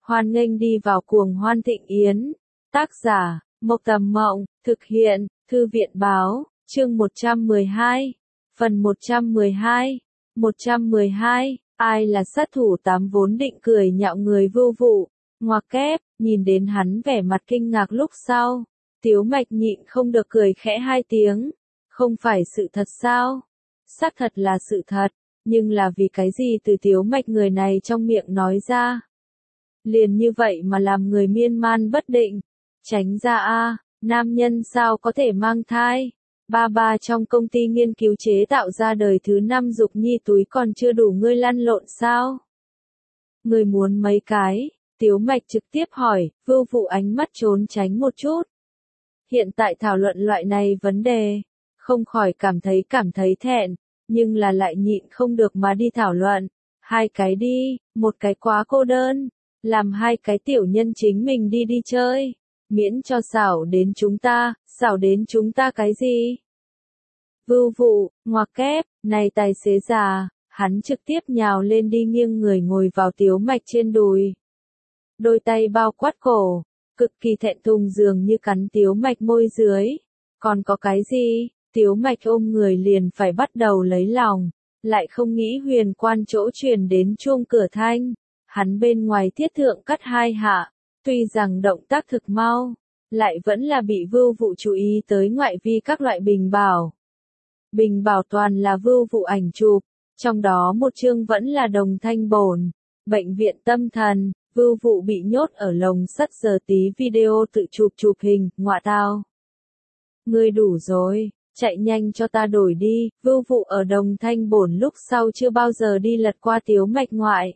Hoan nghênh đi vào cuồng hoan thịnh yến. Tác giả, Mộc Tầm Mộng, thực hiện, Thư viện báo, chương 112, phần 112. 112, ai là sát thủ 8 vốn định cười nhạo người Vưu Vụ, ngoặc kép, nhìn đến hắn vẻ mặt kinh ngạc lúc sau. Tiếu Mạch nhịn không được cười khẽ 2 tiếng. Không phải sự thật sao? Xác thật là sự thật, nhưng là vì cái gì từ Tiếu Mạch người này trong miệng nói ra? Liền như vậy mà làm người miên man bất định. Tránh ra a, nam nhân sao có thể mang thai? Ba trong công ty nghiên cứu chế tạo ra đời thứ 5 dục nhi túi còn chưa đủ ngươi lăn lộn sao? Ngươi muốn mấy cái? Tiếu Mạch trực tiếp hỏi, Vưu Vụ ánh mắt trốn tránh một chút. Hiện tại thảo luận loại này vấn đề, không khỏi cảm thấy thẹn, nhưng là lại nhịn không được mà đi thảo luận. 2 cái đi, một cái quá cô đơn, làm 2 cái tiểu nhân chính mình đi chơi, miễn cho xảo đến chúng ta cái gì? Vưu Vụ, ngoặc kép, này tài xế già, hắn trực tiếp nhào lên đi nghiêng người ngồi vào Tiếu Mạch trên đùi. Đôi tay bao quát cổ, cực kỳ thẹn thùng dường như cắn Tiếu Mạch môi dưới. Còn có cái gì? Tiếu Mạch ôm người liền phải bắt đầu lấy lòng, lại không nghĩ huyền quan chỗ truyền đến chuông cửa thanh. Hắn bên ngoài thiết thượng cắt 2 hạ, tuy rằng động tác thực mau, lại vẫn là bị Vưu Vụ chú ý tới ngoại vi các loại bình bảo. Bình bảo toàn là Vưu Vụ ảnh chụp, trong đó một chương vẫn là Đồng Thanh Bổn, bệnh viện tâm thần, Vưu Vụ bị nhốt ở lồng sắt giờ tí video tự chụp hình, ngọa tao. Ngươi đủ rồi, chạy nhanh cho ta đổi đi. Vưu Vụ ở Đồng Thanh Bổn lúc sau chưa bao giờ đi lật qua Tiếu Mạch ngoại.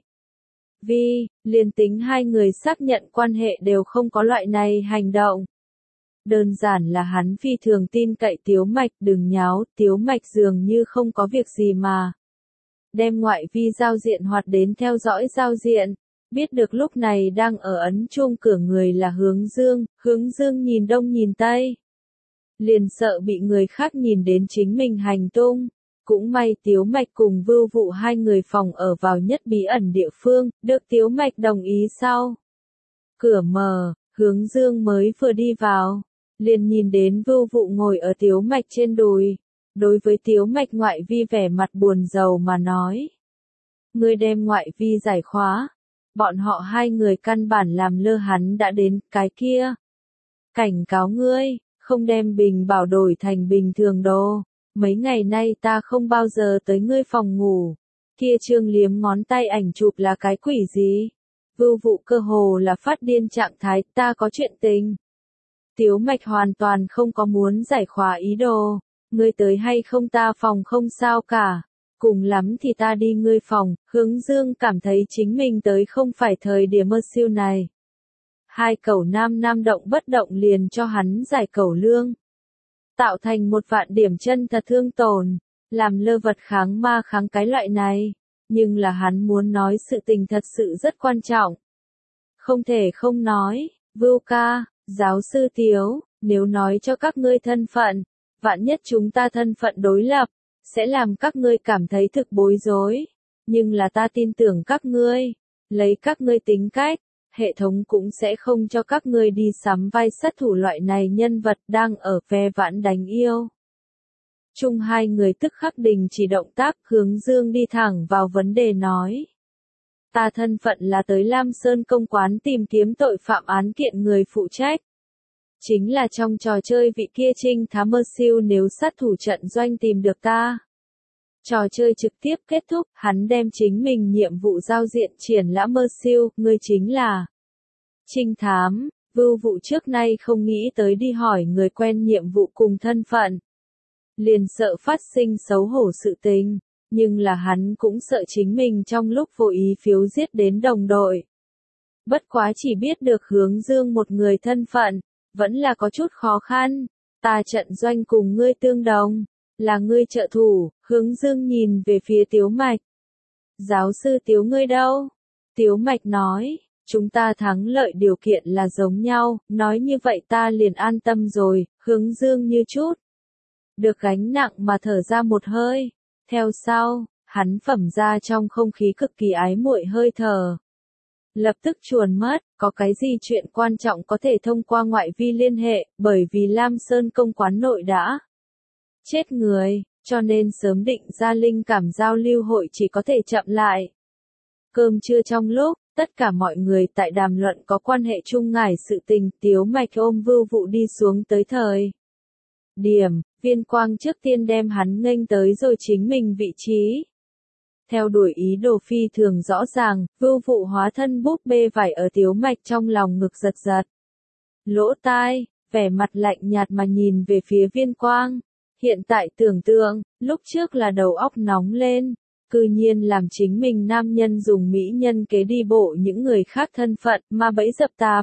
Liền tính 2 người xác nhận quan hệ đều không có loại này hành động. Đơn giản là hắn phi thường tin cậy Tiếu Mạch, đừng nháo, Tiếu Mạch dường như không có việc gì mà. Đem ngoại vi giao diện hoạt đến theo dõi giao diện, biết được lúc này đang ở ấn chuông cửa người là Hướng Dương nhìn đông nhìn tây. Liền sợ bị người khác nhìn đến chính mình hành tung. Cũng may Tiếu Mạch cùng Vưu Vụ 2 người phòng ở vào nhất bí ẩn địa phương, được Tiếu Mạch đồng ý sau. Cửa mở, Hướng Dương mới vừa đi vào, liền nhìn đến Vưu Vụ ngồi ở Tiếu Mạch trên đùi. Đối với Tiếu Mạch ngoại vi vẻ mặt buồn rầu mà nói. Ngươi đem ngoại vi giải khóa. Bọn họ 2 người căn bản làm lơ hắn đã đến cái kia. Cảnh cáo ngươi, không đem bình bảo đổi thành bình thường đồ. Mấy ngày nay ta không bao giờ tới ngươi phòng ngủ. Kia trương liếm ngón tay ảnh chụp là cái quỷ gì? Vưu Vụ cơ hồ là phát điên trạng thái, ta có chuyện tình. Tiếu Mạch hoàn toàn không có muốn giải khóa ý đồ. Ngươi tới hay không ta phòng không sao cả. Cùng lắm thì ta đi ngươi phòng. Hướng Dương cảm thấy chính mình tới không phải thời điểm mơ siêu này. 2 cẩu nam động bất động liền cho hắn giải cẩu lương. Tạo thành 1 vạn điểm chân thật thương tổn, làm lơ vật kháng ma kháng cái loại này, nhưng là hắn muốn nói sự tình thật sự rất quan trọng. Không thể không nói, Vưu ca, giáo sư Tiếu, nếu nói cho các ngươi thân phận, vạn nhất chúng ta thân phận đối lập, sẽ làm các ngươi cảm thấy thực bối rối, nhưng là ta tin tưởng các ngươi, lấy các ngươi tính cách. Hệ thống cũng sẽ không cho các ngươi đi sắm vai sát thủ loại này nhân vật đang ở ve vãn đánh yêu. Chung 2 người tức khắc đình chỉ động tác, Hướng Dương đi thẳng vào vấn đề nói. Ta thân phận là tới Lam Sơn công quán tìm kiếm tội phạm án kiện người phụ trách. Chính là trong trò chơi vị kia trinh thám mơ siêu nếu sát thủ trận doanh tìm được ta. Trò chơi trực tiếp kết thúc, hắn đem chính mình nhiệm vụ giao diện triển lãm mơ siêu, ngươi chính là trinh thám. Vưu Vụ trước nay không nghĩ tới đi hỏi người quen nhiệm vụ cùng thân phận. Liền sợ phát sinh xấu hổ sự tình, nhưng là hắn cũng sợ chính mình trong lúc vô ý phiếu giết đến đồng đội. Bất quá chỉ biết được Hướng Dương một người thân phận, vẫn là có chút khó khăn. Ta trận doanh cùng ngươi tương đồng. Là ngươi trợ thủ. Hướng Dương nhìn về phía Tiếu Mạch. Giáo sư Tiếu ngươi đâu? Tiếu Mạch nói, chúng ta thắng lợi điều kiện là giống nhau, nói như vậy ta liền an tâm rồi. Hướng Dương như chút được gánh nặng mà thở ra một hơi. Theo sau, hắn phẩm ra trong không khí cực kỳ ái muội hơi thở. lập tức chuồn mất, có cái gì chuyện quan trọng có thể thông qua ngoại vi liên hệ, bởi vì Lam Sơn công quán nội đã chết người, cho nên sớm định ra linh cảm giao lưu hội chỉ có thể chậm lại. Cơm trưa trong lúc, tất cả mọi người tại đàm luận có quan hệ chung ngải sự tình, Tiếu Mạch ôm Vưu Vụ đi xuống tới thời điểm, Viên Quang trước tiên đem hắn nghênh tới rồi chính mình vị trí. Theo đuổi ý đồ phi thường rõ ràng, Vưu Vụ hóa thân búp bê vải ở Tiếu Mạch trong lòng ngực giật giật. Lỗ tai, vẻ mặt lạnh nhạt mà nhìn về phía Viên Quang. Hiện tại tưởng tượng, lúc trước là đầu óc nóng lên, cư nhiên làm chính mình nam nhân dùng mỹ nhân kế đi bộ những người khác thân phận mà bẫy dập tạp.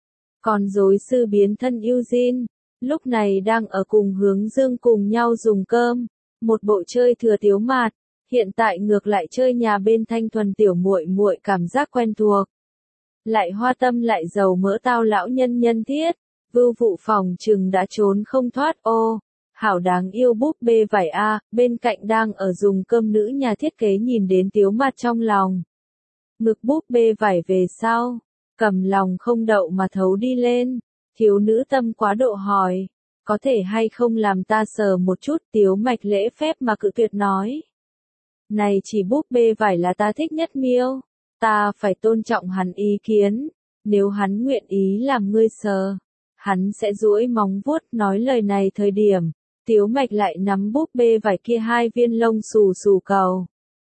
Còn dối sư biến thân Eugene, lúc này đang ở cùng Hướng Dương cùng nhau dùng cơm, một bộ chơi thừa Tiếu Mạt, hiện tại ngược lại chơi nhà bên thanh thuần tiểu muội muội cảm giác quen thuộc. Lại hoa tâm lại giàu mỡ tao lão nhân nhân thiết, Vưu Vụ phòng trừng đã trốn không thoát ô. Hảo đáng yêu búp bê vải a, bên cạnh đang ở dùng cơm nữ nhà thiết kế nhìn đến Tiếu Mạt trong lòng. Ngực búp bê vải về sau, cầm lòng không đậu mà thấu đi lên, thiếu nữ tâm quá độ hỏi, có thể hay không làm ta sờ một chút. Tiếu Mạch lễ phép mà cự tuyệt nói. Này chỉ búp bê vải là ta thích nhất miêu, ta phải tôn trọng hắn ý kiến, nếu hắn nguyện ý làm ngươi sờ, hắn sẽ duỗi móng vuốt. Nói lời này thời điểm, Tiếu Mạch lại nắm búp bê vải kia hai viên lông xù xù cầu.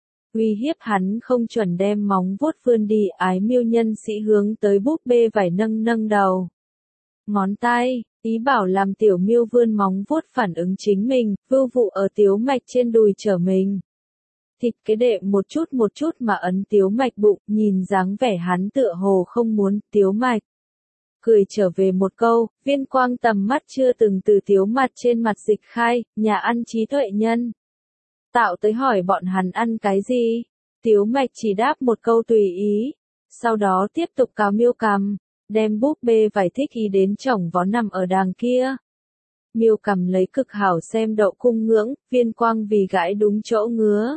Uy hiếp hắn không chuẩn đem móng vuốt vươn đi. Ái miêu nhân sĩ hướng tới búp bê vải nâng nâng đầu. Ngón tay, ý bảo làm tiểu miêu vươn móng vuốt phản ứng chính mình. Vưu Vụ ở Tiếu Mạch trên đùi trở mình. Thịt cái đệm một chút mà ấn Tiếu Mạch bụng, nhìn dáng vẻ hắn tựa hồ không muốn. Tiếu Mạch cười trở về một câu, Viên Quang tầm mắt chưa từng từ Tiếu Mạt trên mặt dịch khai, nhà ăn trí tuệ nhân tạo tới hỏi bọn hắn ăn cái gì. Tiếu Mạch chỉ đáp một câu tùy ý, sau đó tiếp tục cào miêu cằm, đem búp bê vải thích ý đến chồng vó nằm ở đàng kia. Miêu cằm lấy cực hảo xem đậu cung ngưỡng, Viên Quang vì gãi đúng chỗ ngứa.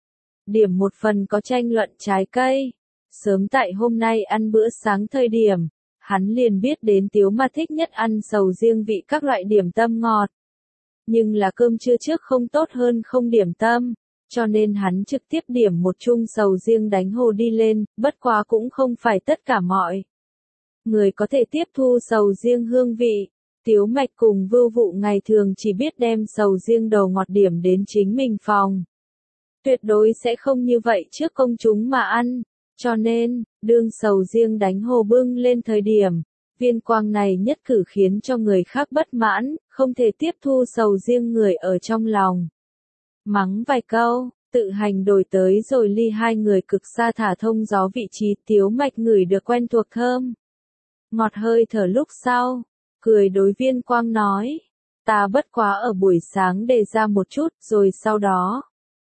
Điểm một phần có tranh luận trái cây. Sớm tại hôm nay ăn bữa sáng thời điểm, hắn liền biết đến Tiếu Mạt thích nhất ăn sầu riêng vị các loại điểm tâm ngọt. Nhưng là cơm trưa trước không tốt hơn không điểm tâm, cho nên hắn trực tiếp điểm một chung sầu riêng đánh hồ đi lên, bất quá cũng không phải tất cả mọi người có thể tiếp thu sầu riêng hương vị. Tiếu Mạch cùng Vưu Vụ ngày thường chỉ biết đem sầu riêng đầu ngọt điểm đến chính mình phòng. Tuyệt đối sẽ không như vậy trước công chúng mà ăn. Cho nên, đương sầu riêng đánh hồ bưng lên thời điểm, Viên Quang này nhất cử khiến cho người khác bất mãn, không thể tiếp thu sầu riêng người ở trong lòng. Mắng vài câu, tự hành đổi tới rồi ly hai người cực xa thả thông gió vị trí. Tiếu Mạch ngửi được quen thuộc thơm. Ngọt hơi thở lúc sau, cười đối Viên Quang nói, ta bất quá ở buổi sáng đề ra một chút, rồi sau đó.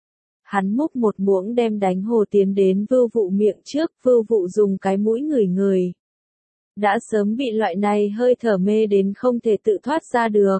Hắn múc một muỗng đem đánh hồ tiến đến Vưu Vụ miệng trước, Vưu Vụ dùng cái mũi ngửi. Đã sớm bị loại này hơi thở mê đến không thể tự thoát ra được.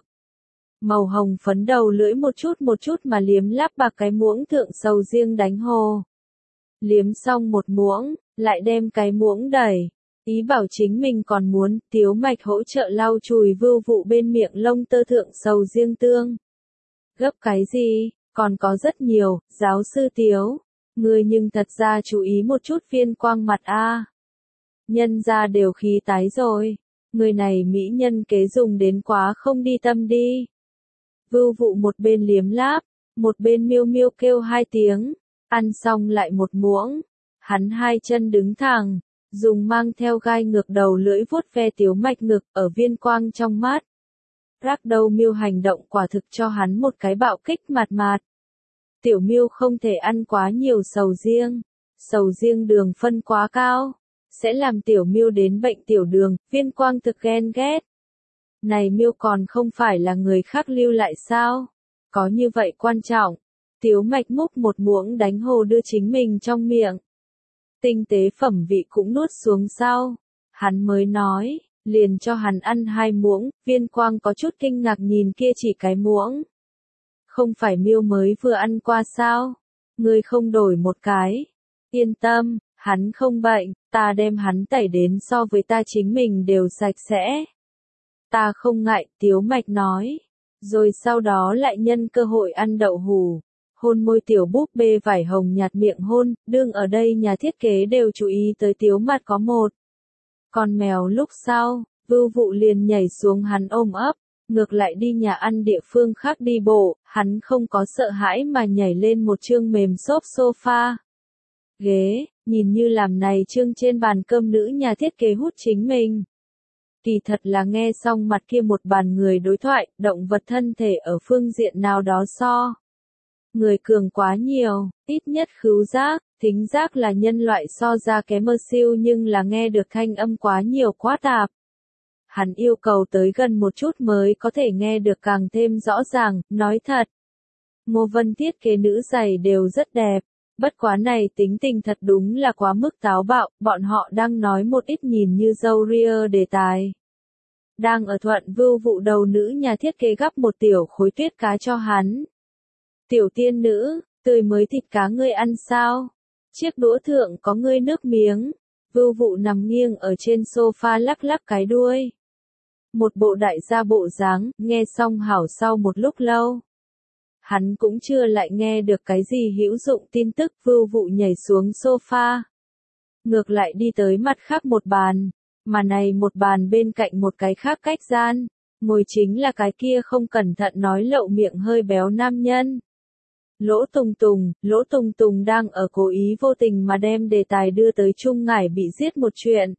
Màu hồng phấn đầu lưỡi một chút mà liếm láp bạc cái muỗng thượng sầu riêng đánh hồ. Liếm xong một muỗng, lại đem cái muỗng đẩy. Ý bảo chính mình còn muốn. Tiếu Mạch hỗ trợ lau chùi Vưu Vụ bên miệng lông tơ thượng sầu riêng tương. Gấp cái gì? Còn có rất nhiều. Giáo sư Tiếu, ngươi nhưng thật ra chú ý một chút. Viên Quang mặt a, nhân ra đều khí tái rồi. Người này mỹ nhân kế dùng đến quá không đi tâm đi. Vưu Vụ một bên liếm láp, một bên miêu miêu kêu hai tiếng. Ăn xong lại một muỗng. Hắn hai chân đứng thẳng, dùng mang theo gai ngược đầu lưỡi vuốt ve Tiếu Mạch ngực ở Viên Quang trong mắt. Rắc đầu miêu hành động quả thực cho hắn một cái bạo kích mạt mạt. Tiểu miêu không thể ăn quá nhiều sầu riêng. Sầu riêng đường phân quá cao, sẽ làm tiểu miêu đến bệnh tiểu đường. Viên Quang thực ghen ghét. Này miêu còn không phải là người khác lưu lại sao? Có như vậy quan trọng. Tiếu Mạch múc một muỗng đánh hồ đưa chính mình trong miệng. Tinh tế phẩm vị cũng nuốt xuống sau. Hắn mới nói, liền cho hắn ăn hai muỗng. Viên Quang có chút kinh ngạc nhìn kia chỉ cái muỗng. Không phải miêu mới vừa ăn qua sao? Ngươi không đổi một cái. Yên tâm, Hắn không bệnh, ta đem hắn tẩy đến so với ta chính mình đều sạch sẽ. Ta không ngại, Tiếu Mạch nói. Rồi sau đó lại nhân cơ hội ăn đậu hù. Hôn môi tiểu búp bê vải hồng nhạt miệng hôn, đương ở đây nhà thiết kế đều chú ý tới Tiếu Mặt có một con mèo. Lúc sau, Vưu Vụ liền nhảy xuống hắn ôm ấp, ngược lại đi nhà ăn địa phương khác đi bộ, hắn không có sợ hãi mà nhảy lên một chương mềm xốp sofa. Ghế, nhìn như làm này chương trên bàn cơm nữ nhà thiết kế hút chính mình. Kỳ thật là nghe xong mặt kia một bàn người đối thoại, động vật thân thể ở phương diện nào đó so. Người cường quá nhiều, ít nhất khứu giác, thính giác là nhân loại so ra kém siêu nhưng là nghe được thanh âm quá nhiều quá tạp. Hắn yêu cầu tới gần một chút mới có thể nghe được càng thêm rõ ràng, nói thật. Ngô Vân thiết kế nữ giày đều rất đẹp, bất quá này tính tình thật đúng là quá mức táo bạo, bọn họ đang nói một ít nhìn như dâu ria đề tài. Đang ở thuận Vưu Vụ đầu nữ nhà thiết kế gắp một tiểu khối tuyết cá cho hắn. Tiểu tiên nữ, tươi mới thịt cá ngươi ăn sao? Chiếc đũa thượng có ngươi nước miếng. Vưu Vụ nằm nghiêng ở trên sofa lắc lắc cái đuôi. Một bộ đại gia bộ dáng, nghe xong hảo sau một lúc lâu. Hắn cũng chưa lại nghe được cái gì hữu dụng tin tức. Vưu Vụ nhảy xuống sofa. Ngược lại đi tới mặt khác một bàn. Mà này một bàn bên cạnh một cái khác cách gian. Ngồi chính là cái kia không cẩn thận nói lậu miệng hơi béo nam nhân. Lỗ Tùng Tùng đang ở cố ý vô tình mà đem đề tài đưa tới Trung Ngải bị giết một chuyện.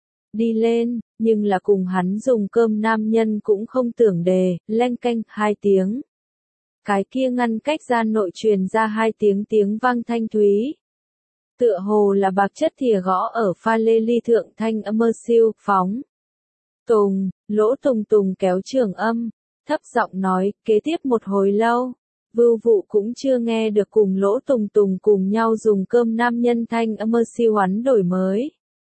Đi lên, nhưng là cùng hắn dùng cơm nam nhân cũng không tưởng đề, leng keng 2 tiếng. Cái kia ngăn cách gian nội truyền ra 2 tiếng vang thanh thúy. Tựa hồ là bạc chất thìa gõ ở pha lê ly thượng thanh âm siêu phóng. Lỗ Tùng kéo trường âm, thấp giọng nói, kế tiếp một hồi lâu. Vưu Vụ cũng chưa nghe được cùng Lỗ Tùng cùng nhau dùng cơm nam nhân thanh âm siêu hoán đổi mới.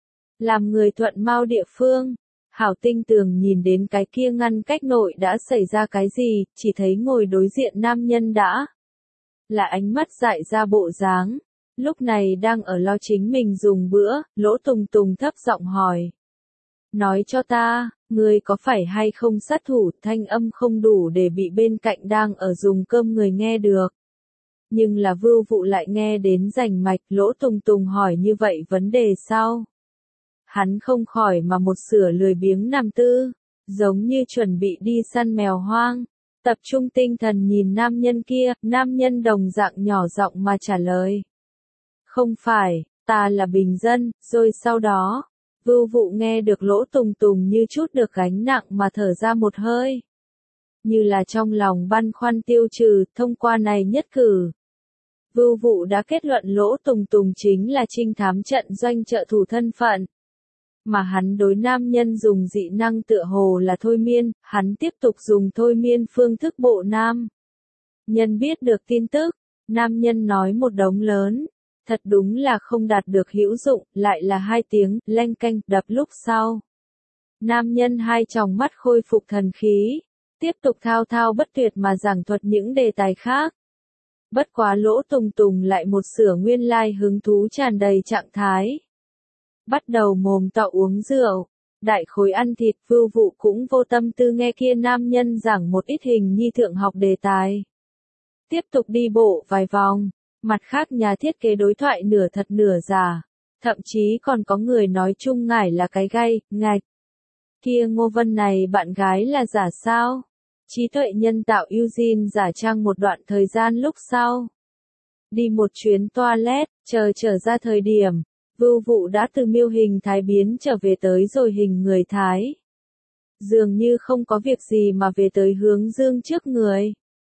Làm người thuận mau địa phương, hảo tinh tường nhìn đến cái kia ngăn cách nội đã xảy ra cái gì, chỉ thấy ngồi đối diện nam nhân đã là ánh mắt dại ra bộ dáng. Lúc này đang ở lo chính mình dùng bữa, Lỗ Tùng thấp giọng hỏi. Nói cho ta, ngươi có phải hay không sát thủ, thanh âm không đủ để bị bên cạnh đang ở dùng cơm người nghe được. Nhưng là Vưu Vụ lại nghe đến rành mạch. Lỗ Tùng hỏi như vậy vấn đề sao? Hắn không khỏi mà một sửa lười biếng nằm tư, giống như chuẩn bị đi săn mèo hoang. Tập trung tinh thần nhìn nam nhân kia, nam nhân đồng dạng nhỏ giọng mà trả lời. Không phải, ta là bình dân. Rồi sau đó, Vưu Vụ nghe được Lỗ Tùng như chút được gánh nặng mà thở ra một hơi. Như là trong lòng băn khoăn tiêu trừ, thông qua này nhất cử. Vưu Vụ đã kết luận Lỗ Tùng chính là trinh thám trận doanh trợ thủ thân phận. Mà hắn đối nam nhân dùng dị năng tựa hồ là thôi miên, hắn tiếp tục dùng thôi miên phương thức bộ nam. Nhân biết được tin tức, nam nhân nói một đống lớn. Thật đúng là không đạt được hữu dụng, lại là 2 tiếng, leng keng, đập lúc sau. Nam nhân 2 tròng mắt khôi phục thần khí, tiếp tục thao thao bất tuyệt mà giảng thuật những đề tài khác. Bất quá Lỗ Tùng lại một sửa nguyên lai hứng thú tràn đầy trạng thái. Bắt đầu mồm to uống rượu, đại khối ăn thịt. Vưu Vụ cũng vô tâm tư nghe kia nam nhân giảng một ít hình nhi thượng học đề tài. Tiếp tục đi bộ vài vòng. Mặt khác nhà thiết kế đối thoại nửa thật nửa giả, thậm chí còn có người nói Trung Ngải là cái gai, ngạch. Kia Ngô Vân này bạn gái là giả sao? Trí tuệ nhân tạo Eugene giả trang một đoạn thời gian lúc sau. Đi một chuyến toilet, trở ra thời điểm, Vưu Vụ đã từ miêu hình thái biến trở về tới rồi hình người thái. Dường như không có việc gì mà về tới hướng dương trước người.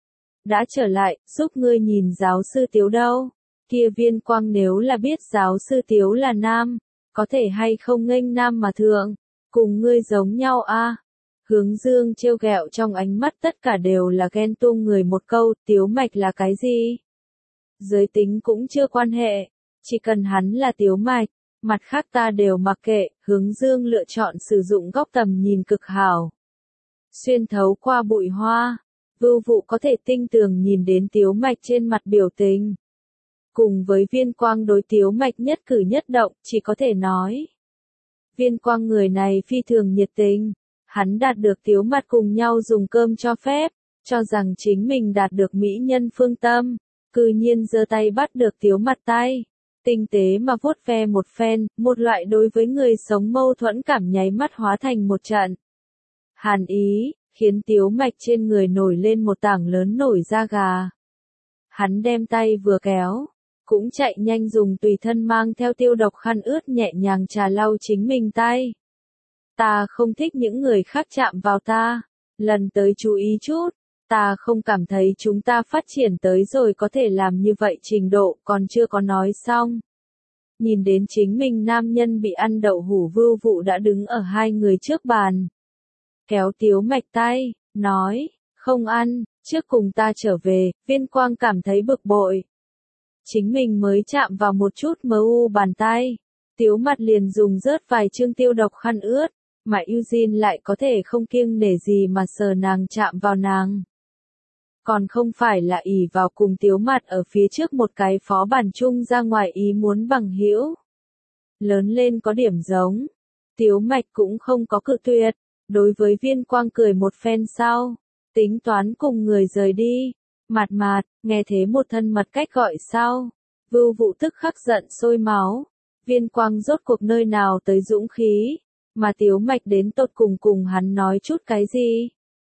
Đã trở lại, giúp ngươi nhìn giáo sư Tiếu đâu. Kia Viên Quang nếu là biết giáo sư Tiếu là nam, có thể hay không nghênh nam mà thượng, cùng ngươi giống nhau a. Hướng Dương trêu ghẹo trong ánh mắt tất cả đều là ghen tuông người một câu, Tiếu Mạch là cái gì? Giới tính cũng chưa quan hệ, chỉ cần hắn là Tiếu Mạch, mặt khác ta đều mặc kệ. Hướng Dương lựa chọn sử dụng góc tầm nhìn cực hảo. Xuyên thấu qua bụi hoa. Vưu Vụ có thể tinh tường nhìn đến Tiếu Mạch trên mặt biểu tình. cùng với Viên Quang đối Tiếu Mạch nhất cử nhất động, chỉ có thể nói. Viên Quang người này phi thường nhiệt tình, hắn đạt được Tiếu Mặt cùng nhau dùng cơm cho phép, cho rằng chính mình đạt được mỹ nhân phương tâm, cư nhiên giơ tay bắt được Tiếu Mặt tay, tinh tế mà vuốt ve một phen, một loại đối với người sống mâu thuẫn cảm nháy mắt hóa thành một trận hàn ý, khiến Tiếu Mạch trên người nổi lên một tảng lớn nổi da gà. Hắn đem tay vừa kéo, cũng chạy nhanh dùng tùy thân mang theo tiêu độc khăn ướt nhẹ nhàng trà lau chính mình tay. Ta không thích những người khác chạm vào ta, lần tới chú ý chút, ta không cảm thấy chúng ta phát triển tới rồi có thể làm như vậy trình độ, còn chưa có nói xong. Nhìn đến chính mình nam nhân bị ăn đậu hủ Vưu Vụ đã đứng ở hai người trước bàn. Kéo Tiếu Mạch tay, nói, không ăn, trước cùng ta trở về, Viên Quang cảm thấy bực bội. Chính mình mới chạm vào một chút bàn tay, Tiếu Mặt liền dùng rớt vài chương tiêu độc khăn ướt, mà Eugene lại có thể không kiêng nể gì mà sờ nàng chạm vào nàng. Còn không phải là ỷ vào cùng Tiếu Mặt ở phía trước một cái phó bản chung ra ngoài ý muốn bằng hữu. Lớn lên có điểm giống, Tiếu Mạch cũng không có cự tuyệt, đối với Viên Quang cười một phen sau, tính toán cùng người rời đi. Mạt, nghe thế một thân mật cách gọi sau, Vưu Vụ tức khắc giận sôi máu, Viên Quang rốt cuộc nơi nào tới dũng khí, mà Tiếu Mạch đến tột cùng hắn nói chút cái gì,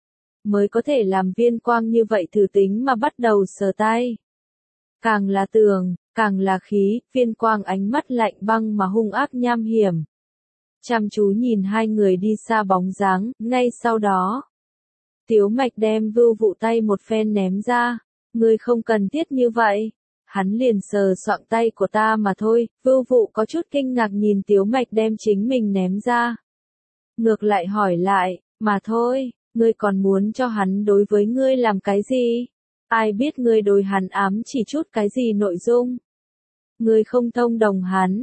mới có thể làm Viên Quang như vậy thử tính mà bắt đầu sờ tay. Càng là tường, càng là khí, Viên Quang ánh mắt lạnh băng mà hung ác nham hiểm. Chăm chú nhìn hai người đi xa bóng dáng, ngay sau đó. Tiếu Mạch đem Vưu Vụ tay một phen ném ra, ngươi không cần thiết như vậy, hắn liền sờ soạng tay của ta mà thôi, Vưu Vụ có chút kinh ngạc nhìn Tiếu Mạch đem chính mình ném ra. Ngược lại hỏi lại, mà thôi, ngươi còn muốn cho hắn đối với ngươi làm cái gì? Ai biết ngươi đối hắn ám chỉ chút cái gì nội dung? Ngươi không thông đồng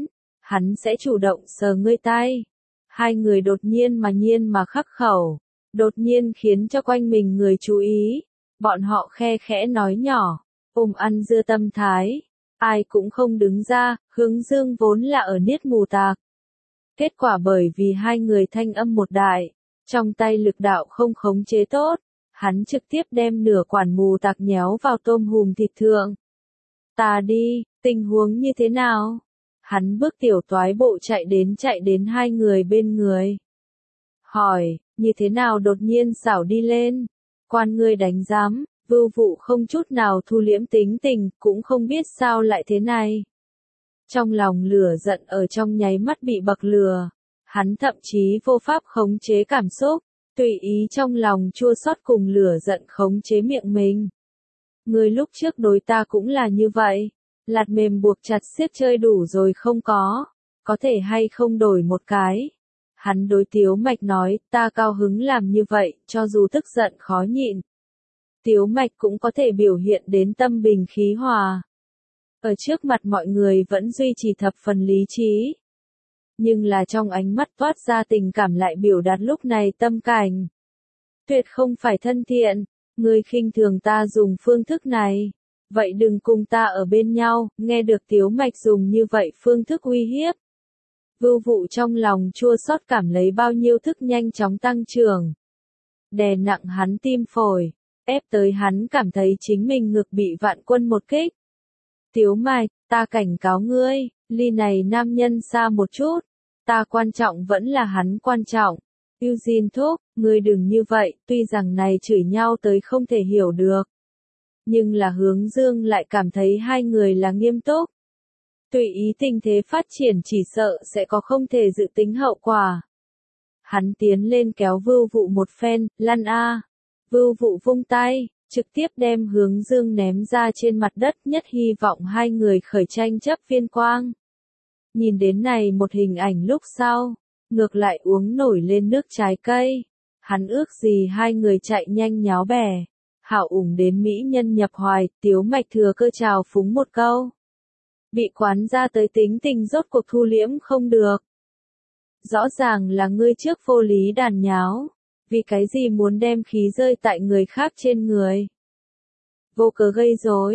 hắn sẽ chủ động sờ ngươi tay. Hai người đột nhiên mà khắc khẩu, đột nhiên khiến cho quanh mình người chú ý, bọn họ khe khẽ nói nhỏ, ăn dưa tâm thái, ai cũng không đứng ra, Hướng Dương vốn là ở niết mù tạc. Kết quả bởi vì hai người thanh âm một đại, trong tay lực đạo không khống chế tốt, hắn trực tiếp đem nửa quản mù tạc nhéo vào tôm hùm thịt thượng. Ta đi, tình huống như thế nào? Hắn bước tiểu toái bộ chạy đến hai người bên người. Hỏi, như thế nào đột nhiên xảo đi lên? Quan ngươi đánh giám, Vưu Vụ không chút nào thu liễm tính tình, cũng không biết sao lại thế này. Trong lòng lửa giận ở trong nháy mắt bị bậc lửa. Hắn thậm chí vô pháp khống chế cảm xúc, tùy ý trong lòng chua xót cùng lửa giận khống chế miệng mình. Ngươi lúc trước đối ta cũng là như vậy. Lạt mềm buộc chặt siết chơi đủ rồi không có thể hay không đổi một cái. Hắn đối Tiếu Mạch nói, ta cao hứng làm như vậy, cho dù tức giận khó nhịn. Tiếu Mạch cũng có thể biểu hiện đến tâm bình khí hòa. Ở trước mặt mọi người vẫn duy trì thập phần lý trí. Nhưng là trong ánh mắt toát ra tình cảm lại biểu đạt lúc này tâm cảnh. Tuyệt không phải thân thiện, ngươi khinh thường ta dùng phương thức này. Vậy đừng cùng ta ở bên nhau, nghe được Tiếu Mạch dùng như vậy phương thức uy hiếp. Vưu Vụ trong lòng chua xót cảm lấy bao nhiêu thức nhanh chóng tăng trưởng. Đè nặng hắn tim phổi, ép tới hắn cảm thấy chính mình ngực bị vạn quân một kích. Tiếu Mạch, ta cảnh cáo ngươi, ly này nam nhân xa một chút, ta quan trọng vẫn là hắn quan trọng. Eugene thúc, ngươi đừng như vậy, tuy rằng này chửi nhau tới không thể hiểu được. Nhưng là Hướng Dương lại cảm thấy hai người là nghiêm túc. Tùy ý tình thế phát triển chỉ sợ sẽ có không thể dự tính hậu quả. Hắn tiến lên kéo Vưu Vụ một phen, lăn a. Vưu Vụ vung tay, trực tiếp đem Hướng Dương ném ra trên mặt đất, nhất hy vọng hai người khởi tranh chấp Viên Quang. Nhìn đến này một hình ảnh lúc sau, ngược lại uống nổi lên nước trái cây. Hắn ước gì hai người chạy nhanh nháo bè. Hảo ủng đến mỹ nhân nhập hoài, Tiếu Mạch thừa cơ chào phúng một câu. Bị quán ra tới tính tình rốt cuộc thu liễm không được. Rõ ràng là ngươi trước vô lý đàn nháo, vì cái gì muốn đem khí rơi tại người khác trên người. Vô cớ gây rối,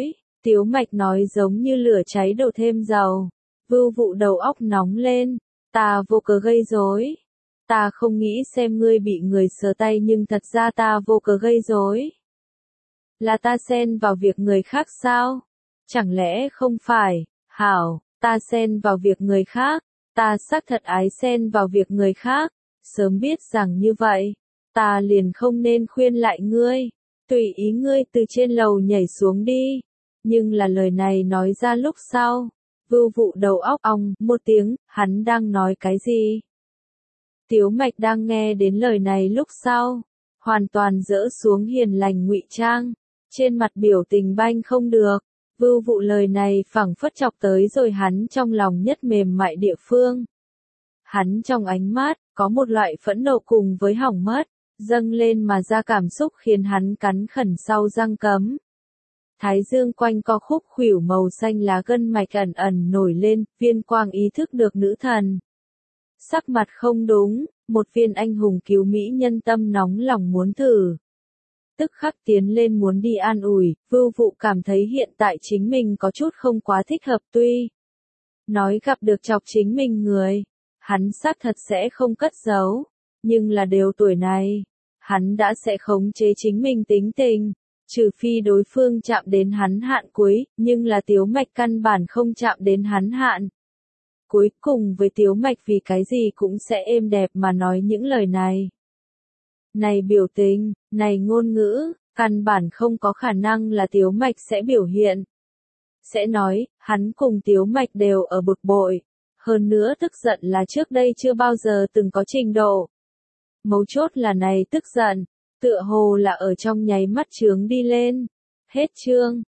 Tiếu Mạch nói giống như lửa cháy đổ thêm dầu. Vưu Vụ đầu óc nóng lên. Ta vô cớ gây rối. Ta không nghĩ xem ngươi bị người sờ tay nhưng thật ra ta vô cớ gây rối. Là ta xen vào việc người khác sao? Chẳng lẽ không phải, hảo, ta xen vào việc người khác, ta xác thật ái xen vào việc người khác, sớm biết rằng như vậy, ta liền không nên khuyên lại ngươi, tùy ý ngươi từ trên lầu nhảy xuống đi. Nhưng là lời này nói ra lúc sau, Vưu Vụ đầu óc ong một tiếng, hắn đang nói cái gì? Tiếu Mạch đang nghe đến lời này lúc sau, hoàn toàn dỡ xuống hiền lành ngụy trang, trên mặt biểu tình banh không được. Vưu Vụ lời này phảng phất chọc tới rồi hắn trong lòng nhất mềm mại địa phương. Hắn trong ánh mắt, có một loại phẫn nộ cùng với hỏng mất, dâng lên mà ra cảm xúc khiến hắn cắn khẩn sau răng cấm. Thái dương quanh co khúc khuỷu màu xanh lá gân mạch ẩn ẩn nổi lên, Viên Quang ý thức được nữ thần. Sắc mặt không đúng, một viên anh hùng cứu mỹ nhân tâm nóng lòng muốn thử. Tức khắc tiến lên muốn đi an ủi, Vưu Vụ cảm thấy hiện tại chính mình có chút không quá thích hợp tuy. Nói gặp được chọc chính mình người, hắn xác thật sẽ không cất giấu, nhưng là đều tuổi này, hắn đã sẽ khống chế chính mình tính tình, trừ phi đối phương chạm đến hắn hạn cuối, nhưng là Tiếu Mạch căn bản không chạm đến hắn hạn. Cuối cùng với Tiếu Mạch vì cái gì cũng sẽ êm đẹp mà nói những lời này. Này biểu tình, này ngôn ngữ, căn bản không có khả năng là Tiếu Mạch sẽ biểu hiện. Sẽ nói, hắn cùng Tiếu Mạch đều ở bực bội. Hơn nữa tức giận là trước đây chưa bao giờ từng có trình độ. Mấu chốt là này tức giận, tựa hồ là ở trong nháy mắt chướng đi lên. Hết chương.